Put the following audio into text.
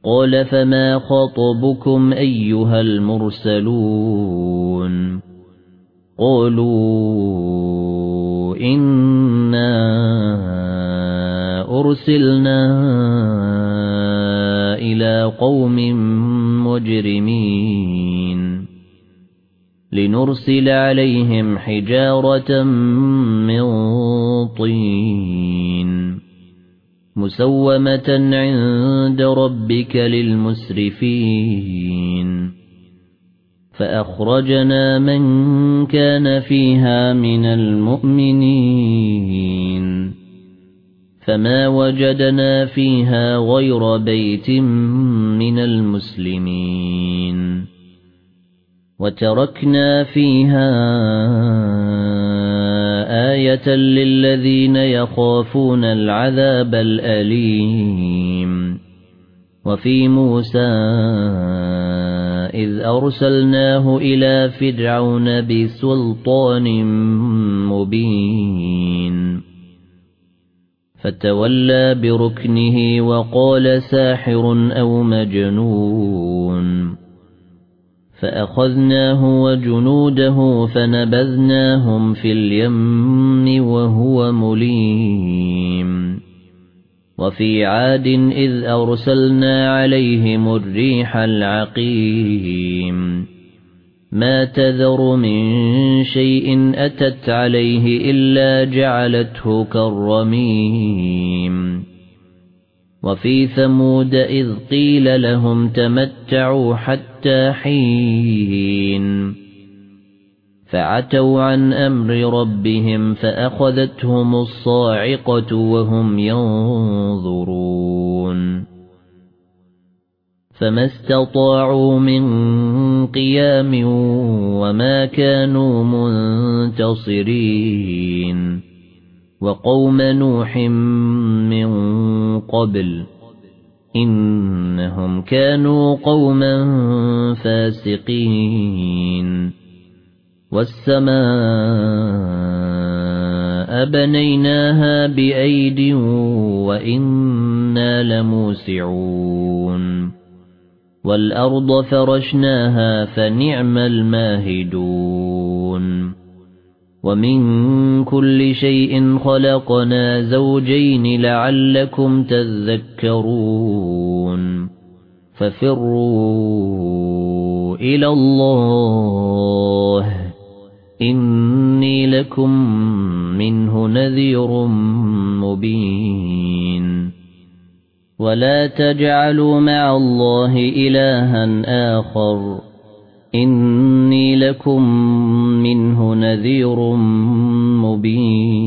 قال فما خطبكم أيها المرسلون قالوا إنا أرسلنا إلى قوم مجرمين لنرسل عليهم حجارة من طين مسومة عند ربك للمسرفين فأخرجنا من كان فيها من المؤمنين فما وجدنا فيها غير بيت من المسلمين وتركنا فيها آية للذين يخافون العذاب الأليم وفي موسى إذ أرسلناه إلى فرعون بسلطان مبين فتولى بركنه وقال ساحر أو مجنون فأخذناه وجنوده فنبذناهم في اليم وهو مليم وفي عاد إذ أرسلنا عليهم الريح العقيم ما تذر من شيء أتت عليه إلا جعلته كالرميم وفي ثمود إذ قيل لهم تمتعوا حتى حين فعتوا عن أمر ربهم فأخذتهم الصاعقة وهم ينظرون فما استطاعوا من قيام وما كانوا منتصرين وقوم نوح من قبل إنهم كانوا قوما فاسقين والسماء بنيناها بأيد وإنا لموسعون والأرض فرشناها فنعم الماهدون ومن كل شيء خلقنا زوجين لعلكم تذكرون ففروا إلى الله إني لكم منه نذير مبين ولا تجعلوا مع الله إلها آخر إني لكم منه نذير مبين